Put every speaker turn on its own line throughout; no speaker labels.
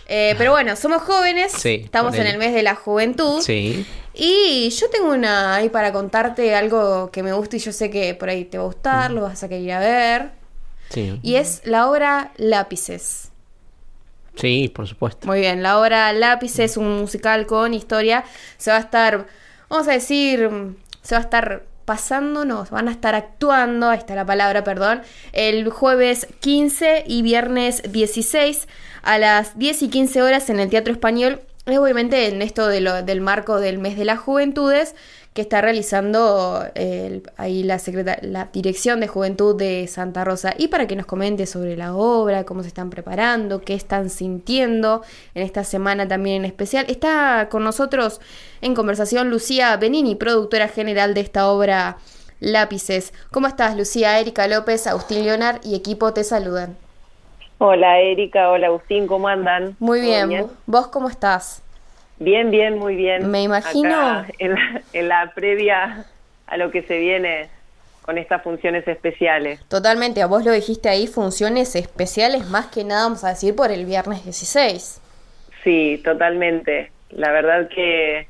Pero bueno, somos jóvenes,
Sí,
estamos en
ponele.
el mes de la juventud.
Sí.
Y yo tengo una ahí para contarte algo que me gusta y yo sé que por ahí te va a gustar, lo vas a querer ir a ver.
Sí.
Y es la obra Lápices.
Sí, por supuesto.
Muy bien, la obra Lápices, un musical con historia, se va a estar, vamos a decir, se va a estar pasando, no, van a estar actuando, ahí está la palabra, perdón, el jueves 15 y viernes 16 a las 10 y 15 horas en el Teatro Español. Obviamente en esto del marco del mes de las juventudes que está realizando ahí la Dirección de Juventud de Santa Rosa. Y para que nos comente sobre la obra, cómo se están preparando, qué están sintiendo en esta semana también en especial, está con nosotros en conversación Lucía Benini, productora general de esta obra Lápices. ¿Cómo estás, Lucía? Erika López, Agustín Leonard y equipo te saludan.
Hola Erika, hola Agustín, ¿cómo andan?
Muy
¿Todo
bien. ¿Vos cómo estás?
Bien, bien, muy bien.
Me imagino.
Acá en la previa a lo que se viene con estas funciones especiales.
Totalmente, a vos lo dijiste ahí, funciones especiales, más que nada, vamos a decir, por el viernes 16.
Sí, totalmente. La verdad que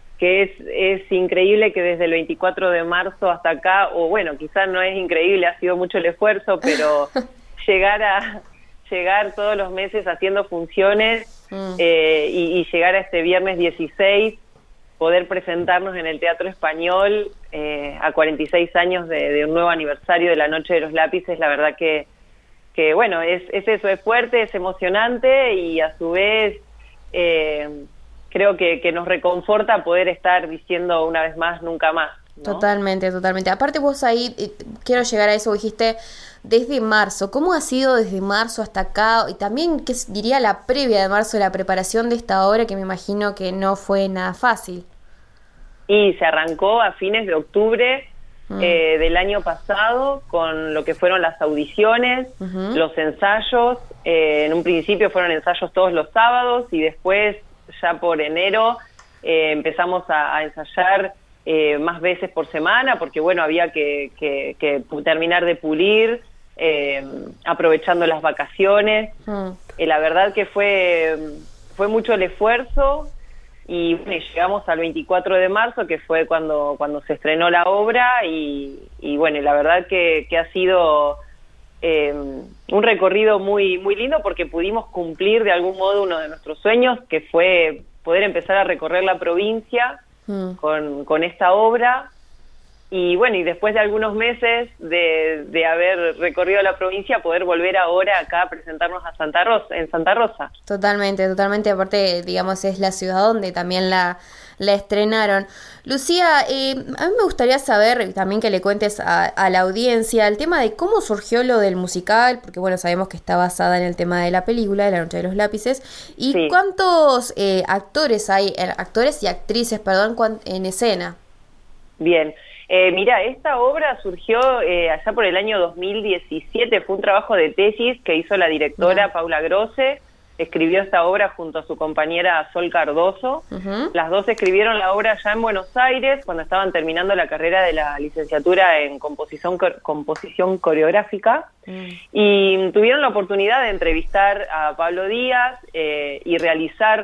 es increíble que desde el 24 de marzo hasta acá, o bueno, quizás no es increíble, ha sido mucho el esfuerzo, pero llegar todos los meses haciendo funciones y llegar a este viernes 16, poder presentarnos en el Teatro Español a 46 años de un nuevo aniversario de la Noche de los Lápices, la verdad que bueno, es eso, es fuerte, es emocionante y a su vez creo que nos reconforta poder estar diciendo una vez más, nunca más, ¿no?
Totalmente, totalmente. Aparte vos ahí, quiero llegar a eso, dijiste desde marzo. ¿Cómo ha sido desde marzo hasta acá? Y también, ¿qué diría la previa de marzo de la preparación de esta obra, que me imagino que no fue nada fácil?
Y se arrancó a fines de octubre del año pasado con lo que fueron las audiciones, los ensayos. En un principio fueron ensayos todos los sábados y después ya por enero empezamos a ensayar más veces por semana porque bueno, había que terminar de pulir aprovechando las vacaciones. La verdad que fue mucho el esfuerzo. Y bueno, llegamos al 24 de marzo, que fue cuando se estrenó la obra, y bueno, la verdad que ha sido un recorrido muy, muy lindo porque pudimos cumplir de algún modo uno de nuestros sueños, que fue poder empezar a recorrer la provincia con esta obra. Y bueno, y después de algunos meses de haber recorrido la provincia, poder volver ahora acá a presentarnos a en Santa Rosa.
Totalmente, totalmente. Aparte, digamos, es la ciudad donde también la estrenaron. Lucía, a mí me gustaría saber, también que le cuentes a la audiencia, el tema de cómo surgió lo del musical, porque bueno, sabemos que está basada en el tema de la película, de La Noche de los Lápices, y
Sí.
¿cuántos actores hay, actores y actrices, perdón, en escena?
Bien. Mira, esta obra surgió allá por el año 2017, fue un trabajo de tesis que hizo la directora Paula Grosse, escribió esta obra junto a su compañera Sol Cardoso. Las dos escribieron la obra ya en Buenos Aires, cuando estaban terminando la carrera de la licenciatura en composición coreográfica, y tuvieron la oportunidad de entrevistar a Pablo Díaz y realizar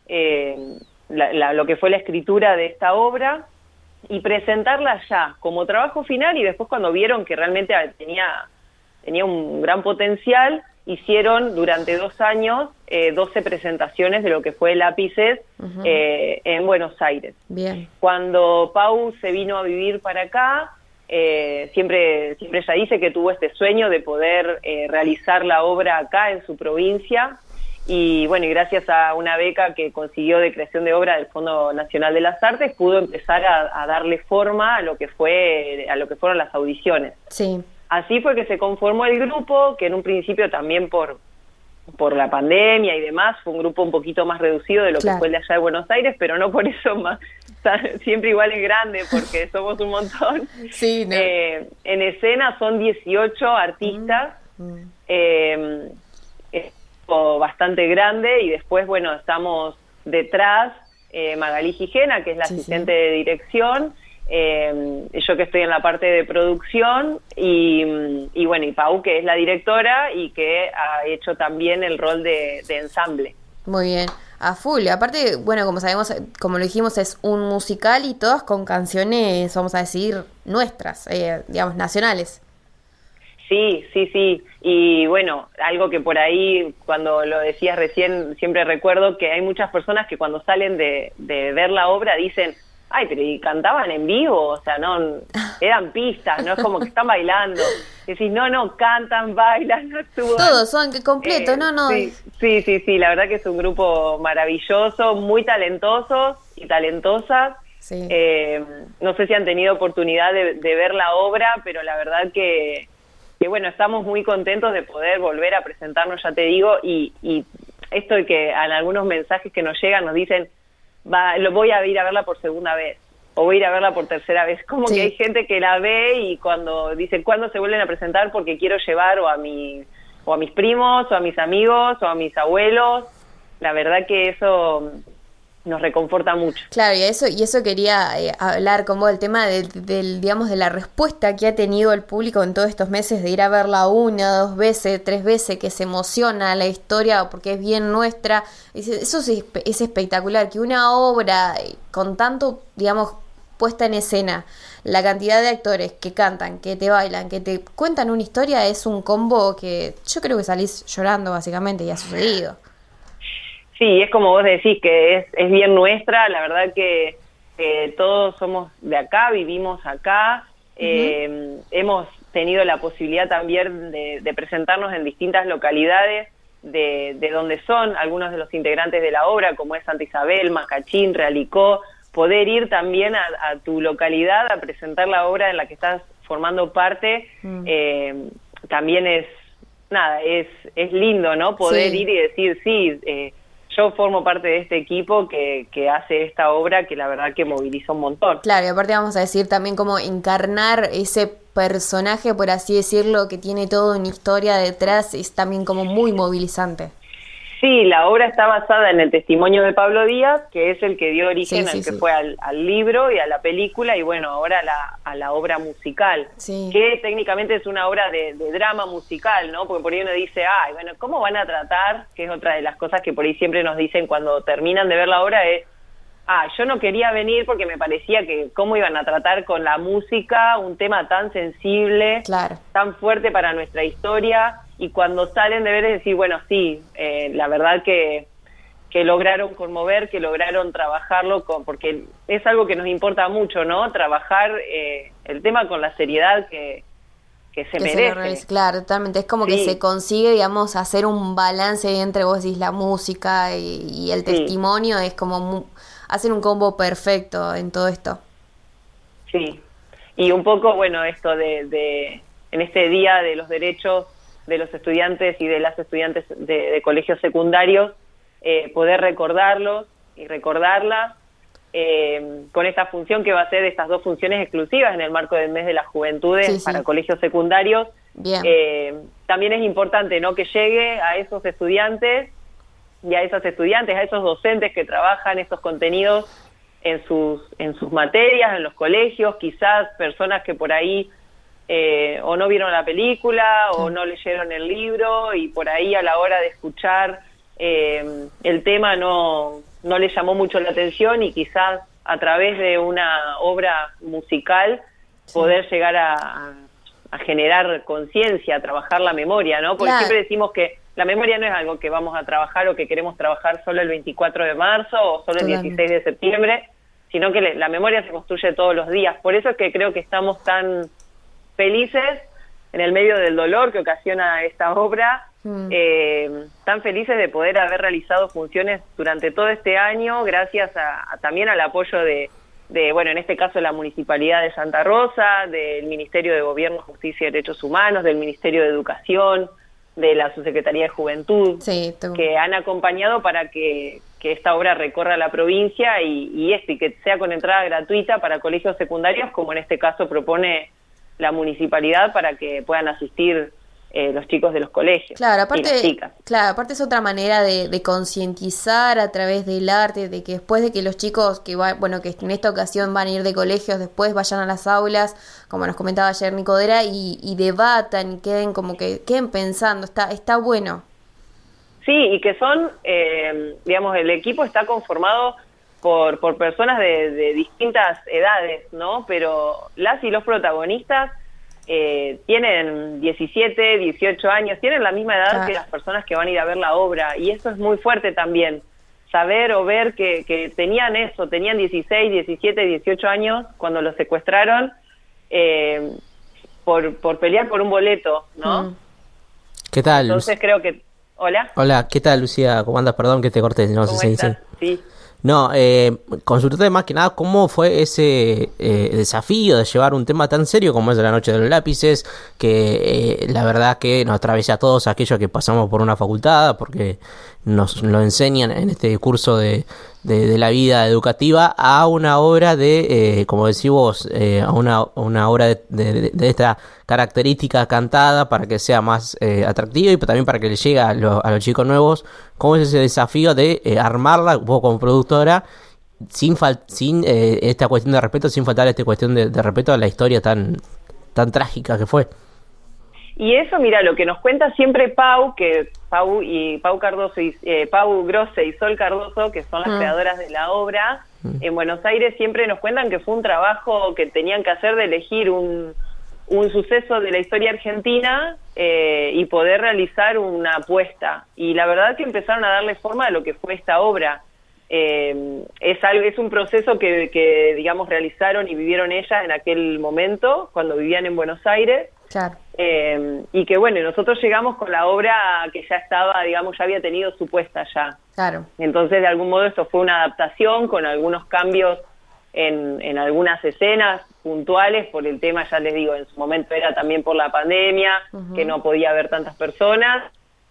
lo que fue la escritura de esta obra, y presentarla ya como trabajo final, y después cuando vieron que realmente tenía un gran potencial, hicieron durante 2 años 12 presentaciones de lo que fue Lápices en Buenos Aires.
Bien.
Cuando Pau se vino a vivir para acá, siempre ella dice que tuvo este sueño de poder realizar la obra acá en su provincia. Y bueno, y gracias a una beca que consiguió de creación de obra del Fondo Nacional de las Artes, pudo empezar a darle forma a lo que fueron las audiciones.
Sí.
Así fue que se conformó el grupo, que en un principio también por la pandemia y demás, fue un grupo un poquito más reducido de lo que fue el de allá de Buenos Aires, pero no por eso más, siempre igual es grande, porque somos un montón.
Sí, ¿no?
En escena son 18 artistas, bastante grande, y después, bueno, estamos detrás, Magalí Gijena, que es la asistente de dirección, yo que estoy en la parte de producción, y bueno, y Pau, que es la directora y que ha hecho también el rol de ensamble.
Muy bien, a full. Aparte, bueno, como sabemos, como lo dijimos, es un musical y todas con canciones, vamos a decir, nuestras, digamos, nacionales.
Sí, sí, sí. Y bueno, algo que por ahí, cuando lo decías recién, siempre recuerdo que hay muchas personas que cuando salen de ver la obra dicen, ay, pero ¿y cantaban en vivo? O sea, no, eran pistas, no es como que están bailando. Decís, no, cantan, bailan, actúan.
Todos son completos, no.
Sí, la verdad que es un grupo maravilloso, muy talentosos y talentosas.
Sí.
No sé si han tenido oportunidad de ver la obra, pero la verdad que bueno, estamos muy contentos de poder volver a presentarnos, ya te digo, y esto de que en algunos mensajes que nos llegan nos dicen, lo voy a ir a verla por segunda vez, o voy a ir a verla por tercera vez, como
sí.
Que hay gente que la ve y cuando dicen, ¿cuándo se vuelven a presentar? Porque quiero llevar o a mis primos, o a mis amigos, o a mis abuelos. La verdad que eso nos reconforta mucho.
Claro, y eso quería hablar como el tema digamos, de la respuesta que ha tenido el público en todos estos meses de ir a verla 1, 2 veces, 3 veces, que se emociona la historia porque es bien nuestra. Eso es espectacular, que una obra con tanto, digamos, puesta en escena, la cantidad de actores que cantan, que te bailan, que te cuentan una historia, es un combo que yo creo que salís llorando básicamente, y ha sucedido.
Sí, es como vos decís, que es bien nuestra, la verdad que todos somos de acá, vivimos acá, hemos tenido la posibilidad también de presentarnos en distintas localidades de donde son algunos de los integrantes de la obra, como es Santa Isabel, Macachín, Realicó, poder ir también a tu localidad a presentar la obra en la que estás formando parte, también es lindo, ¿no? Poder ir y decir, sí, yo formo parte de este equipo que hace esta obra que la verdad que moviliza un montón.
Claro, y aparte vamos a decir también como encarnar ese personaje, por así decirlo, que tiene toda una historia detrás, es también como muy movilizante.
Sí, la obra está basada en el testimonio de Pablo Díaz, que es el que dio origen fue al libro y a la película, y bueno, ahora a la obra musical, que técnicamente es una obra de drama musical, ¿no? Porque por ahí uno dice, ay, bueno, ¿cómo van a tratar? Que es otra de las cosas que por ahí siempre nos dicen cuando terminan de ver la obra, es, yo no quería venir porque me parecía que cómo iban a tratar con la música un tema tan sensible, tan fuerte para nuestra historia. Y cuando salen de ver es decir, bueno, sí, la verdad que lograron conmover, que lograron trabajarlo, porque es algo que nos importa mucho, ¿no? Trabajar el tema con la seriedad que se merece.
Claro, totalmente. Es como que se consigue, digamos, hacer un balance entre vos decís la música y el testimonio, es como hacer un combo perfecto en todo esto.
Sí, y un poco, bueno, esto de en este Día de los Derechos de los estudiantes y de las estudiantes de colegios secundarios, poder recordarlos y recordarlas con esta función que va a ser estas 2 funciones exclusivas en el marco del mes de las juventudes para colegios secundarios. También es importante, ¿no?, que llegue a esos estudiantes y a esas estudiantes, a esos docentes que trabajan estos contenidos en sus materias, en los colegios, quizás personas que por ahí o no vieron la película o no leyeron el libro y por ahí a la hora de escuchar el tema no les llamó mucho la atención y quizás a través de una obra musical poder llegar a generar conciencia, a trabajar la memoria, ¿no? Porque siempre decimos que la memoria no es algo que vamos a trabajar o que queremos trabajar solo el 24 de marzo o solo el 16 de septiembre, sino que la memoria se construye todos los días. Por eso es que creo que estamos tan felices en el medio del dolor que ocasiona esta obra, tan felices de poder haber realizado funciones durante todo este año, gracias también al apoyo de, bueno, en este caso la Municipalidad de Santa Rosa, del Ministerio de Gobierno, Justicia y Derechos Humanos, del Ministerio de Educación, de la Subsecretaría de Juventud, que han acompañado para que esta obra recorra la provincia y que sea con entrada gratuita para colegios secundarios, como en este caso propone la municipalidad, para que puedan asistir los chicos de los colegios y las chicas.
Claro, aparte es otra manera de concientizar a través del arte, de que después de que los chicos que en esta ocasión van a ir de colegios, después vayan a las aulas, como nos comentaba ayer Nicodera, y debatan y queden pensando, está bueno.
Sí, y que son, digamos, el equipo está conformado por personas de distintas edades, ¿no? Pero las y los protagonistas tienen 17, 18 años, tienen la misma edad que las personas que van a ir a ver la obra, y eso es muy fuerte también, saber o ver que tenían 16, 17, 18 años cuando los secuestraron por pelear por un boleto, ¿no?
¿Qué tal?
Entonces creo que... ¿Hola?
Hola, ¿qué tal, Lucía? ¿Cómo andas? Perdón que te corté, no sé
¿Cómo
si
estás? Sí.
No, consultarte más que nada cómo fue ese desafío de llevar un tema tan serio como es La Noche de los Lápices, que la verdad que nos atraviesa a todos aquellos que pasamos por una facultad, porque nos lo enseñan en este curso de la vida educativa, a una obra de, como decís vos, a una obra de esta característica cantada para que sea más atractiva y también para que le llegue a los chicos nuevos. ¿Cómo es ese desafío de armarla vos como productora sin esta cuestión de respeto, sin faltar esta cuestión de respeto a la historia tan trágica que fue?
Y eso, mira, lo que nos cuenta siempre Pau Cardoso Pau Grosse y Sol Cardoso, que son las creadoras de la obra, en Buenos Aires siempre nos cuentan que fue un trabajo que tenían que hacer de elegir un suceso de la historia argentina y poder realizar una apuesta. Y la verdad que empezaron a darle forma a lo que fue esta obra. Es un proceso que digamos, realizaron y vivieron ellas en aquel momento, cuando vivían en Buenos Aires.
Claro.
Y que bueno, nosotros llegamos con la obra que ya estaba, digamos, ya había tenido su puesta ya.
Claro.
Entonces, de algún modo, esto fue una adaptación con algunos cambios en algunas escenas puntuales por el tema, ya les digo, en su momento era también por la pandemia, que no podía haber tantas personas.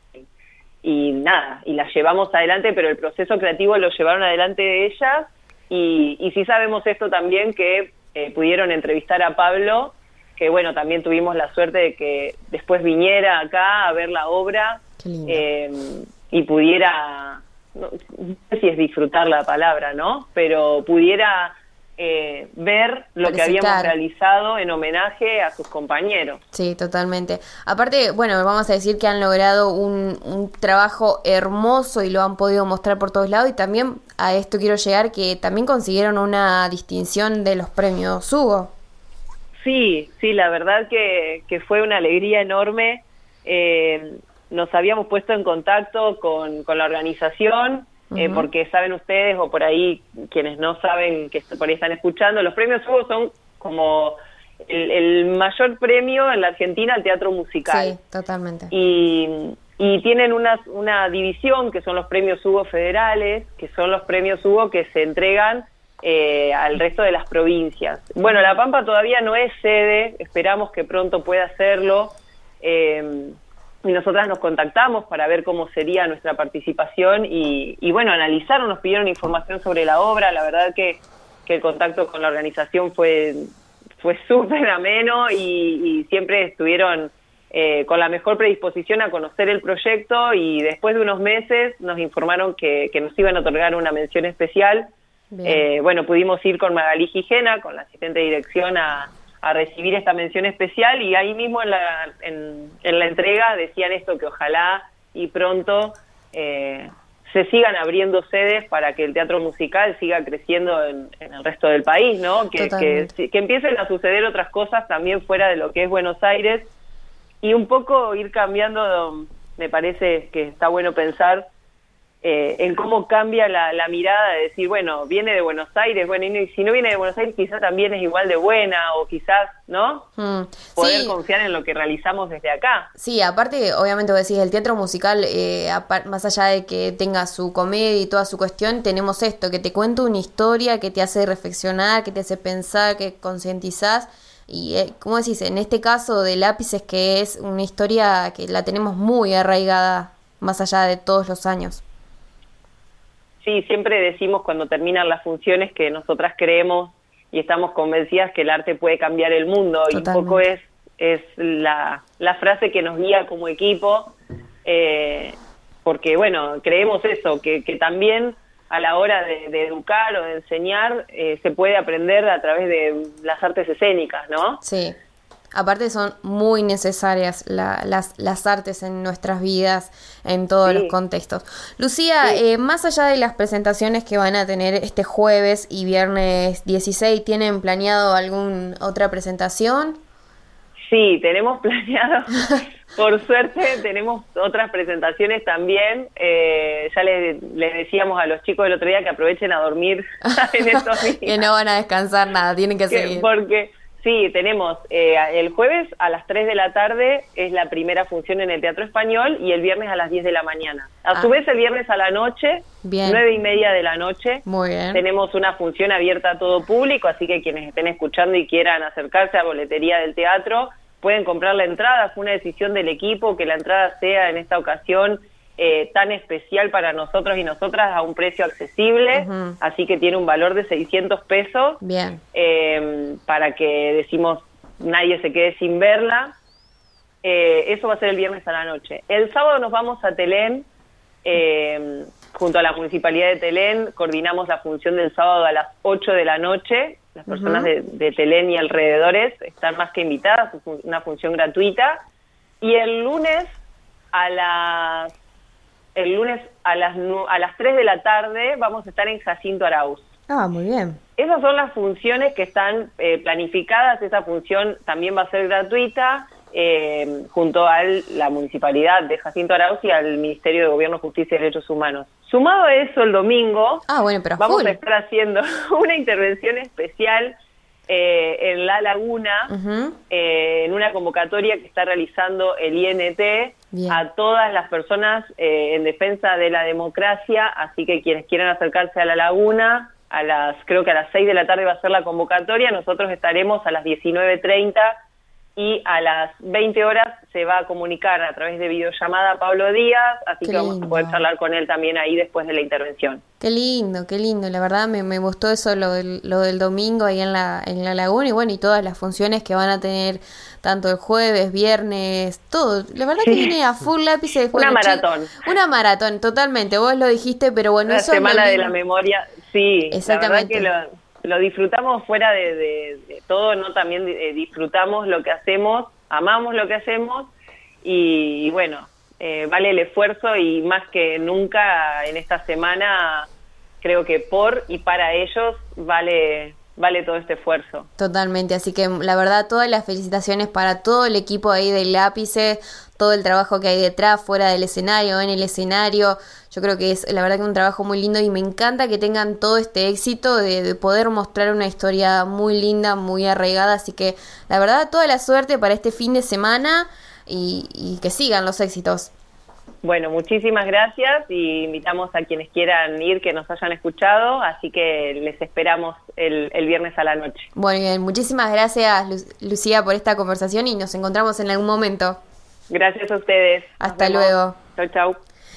Y nada, y las llevamos adelante, pero el proceso creativo lo llevaron adelante ellas. Y sí sabemos esto también, que pudieron entrevistar a Pablo, que bueno, también tuvimos la suerte de que después viniera acá a ver la obra y pudiera, no sé si es disfrutar la palabra, ¿no? Pero pudiera ver lo que habíamos realizado en homenaje a sus compañeros.
Sí, totalmente. Aparte, bueno, vamos a decir que han logrado un trabajo hermoso y lo han podido mostrar por todos lados, y también a esto quiero llegar, que también consiguieron una distinción de los premios Hugo.
Sí, la verdad que fue una alegría enorme. Nos habíamos puesto en contacto con la organización, porque saben ustedes, o por ahí quienes no saben, que por ahí están escuchando, los premios Hugo son como el mayor premio en la Argentina al teatro musical.
Sí, totalmente.
Y tienen una división que son los premios Hugo federales, que son los premios Hugo que se entregan al resto de las provincias. Bueno, La Pampa todavía no es sede, esperamos que pronto pueda hacerlo, y nosotras nos contactamos para ver cómo sería nuestra participación y bueno, analizaron, nos pidieron información sobre la obra. La verdad que el contacto con la organización fue súper ameno y siempre estuvieron con la mejor predisposición a conocer el proyecto, y después de unos meses nos informaron que nos iban a otorgar una mención especial. Bueno, pudimos ir con Magalí Gijena, con la asistente de dirección, a recibir esta mención especial, y ahí mismo en la entrega decían esto, que ojalá y pronto se sigan abriendo sedes para que el teatro musical siga creciendo en el resto del país, ¿no? Que empiecen a suceder otras cosas también fuera de lo que es Buenos Aires, y un poco ir cambiando. Me parece que está bueno pensar en cómo cambia la mirada de decir, bueno, viene de Buenos Aires, bueno, y si no viene de Buenos Aires quizás también es igual de buena, o quizás, ¿no? Poder confiar en lo que realizamos desde acá.
Sí, aparte, obviamente vos decís, el teatro musical, más allá de que tenga su comedia y toda su cuestión, tenemos esto, que te cuenta una historia que te hace reflexionar, que te hace pensar, que concientizás. Y como decís, en este caso de Lápices, que es una historia que la tenemos muy arraigada, más allá de todos los años.
Sí, siempre decimos cuando terminan las funciones que nosotras creemos y estamos convencidas que el arte puede cambiar el mundo. Totalmente. Y un poco es la frase que nos guía como equipo, porque bueno, creemos eso, que también a la hora de educar o de enseñar se puede aprender a través de las artes escénicas, ¿no?
Sí. Aparte son muy necesarias las artes en nuestras vidas, en todos los contextos. Lucía, más allá de las presentaciones que van a tener este jueves y viernes 16, ¿tienen planeado alguna otra presentación?
Sí, tenemos planeado, por suerte tenemos otras presentaciones también. Ya les decíamos a los chicos el otro día que aprovechen a dormir en estos días.
Que no van a descansar nada, tienen que seguir.
Porque sí, tenemos el jueves a las 3 de la tarde es la primera función en el Teatro Español y el viernes a las 10 de la mañana. A su vez el viernes a la noche, 9:30 de la noche,
muy bien,
tenemos una función abierta a todo público, así que quienes estén escuchando y quieran acercarse a boletería del teatro, pueden comprar la entrada. Fue una decisión del equipo que la entrada sea en esta ocasión tan especial para nosotros y nosotras a un precio accesible, así que tiene un valor de 600 pesos,
bien,
para que decimos nadie se quede sin verla. Eso va a ser el viernes a la noche. El sábado nos vamos a Telén, junto a la Municipalidad de Telén, coordinamos la función del sábado a las 8 de la noche. Las personas de Telén y alrededores están más que invitadas, es una función gratuita. Y el lunes a las 3 de la tarde vamos a estar en Jacinto Arauz.
Ah, muy bien.
Esas son las funciones que están planificadas. Esa función también va a ser gratuita, junto a la Municipalidad de Jacinto Arauz y al Ministerio de Gobierno, Justicia y Derechos Humanos. Sumado a eso, el domingo vamos a estar haciendo una intervención especial en La Laguna, en una convocatoria que está realizando el INT a todas las personas en defensa de la democracia, así que quienes quieran acercarse a La Laguna, creo que a las 6 de la tarde va a ser la convocatoria, nosotros estaremos a las 19:30 y a las 20 horas se va a comunicar a través de videollamada a Pablo Díaz, así que vamos a poder charlar con él también ahí después de la intervención.
Qué lindo, la verdad me gustó eso, lo del domingo ahí en la Laguna, y bueno, y todas las funciones que van a tener, tanto el jueves, viernes, todo, la verdad que viene a full lápices.
Una maratón.
Una maratón, totalmente, vos lo dijiste, pero bueno,
la
eso
semana de la memoria, sí,
exactamente.
La verdad que lo disfrutamos fuera de todo, ¿no? También disfrutamos lo que hacemos, amamos lo que hacemos y bueno, vale el esfuerzo y más que nunca en esta semana creo que por y para ellos vale todo este esfuerzo.
Totalmente, así que la verdad todas las felicitaciones para todo el equipo ahí de Lápices, todo el trabajo que hay detrás, fuera del escenario, en el escenario. Yo creo que es la verdad que un trabajo muy lindo y me encanta que tengan todo este éxito de poder mostrar una historia muy linda, muy arraigada, así que la verdad toda la suerte para este fin de semana y que sigan los éxitos.
Bueno, muchísimas gracias y invitamos a quienes quieran ir, que nos hayan escuchado, así que les esperamos el viernes a la noche.
Bueno, bien, muchísimas gracias Lucía por esta conversación y nos encontramos en algún momento.
Gracias a ustedes.
Hasta luego.
Chau, chau.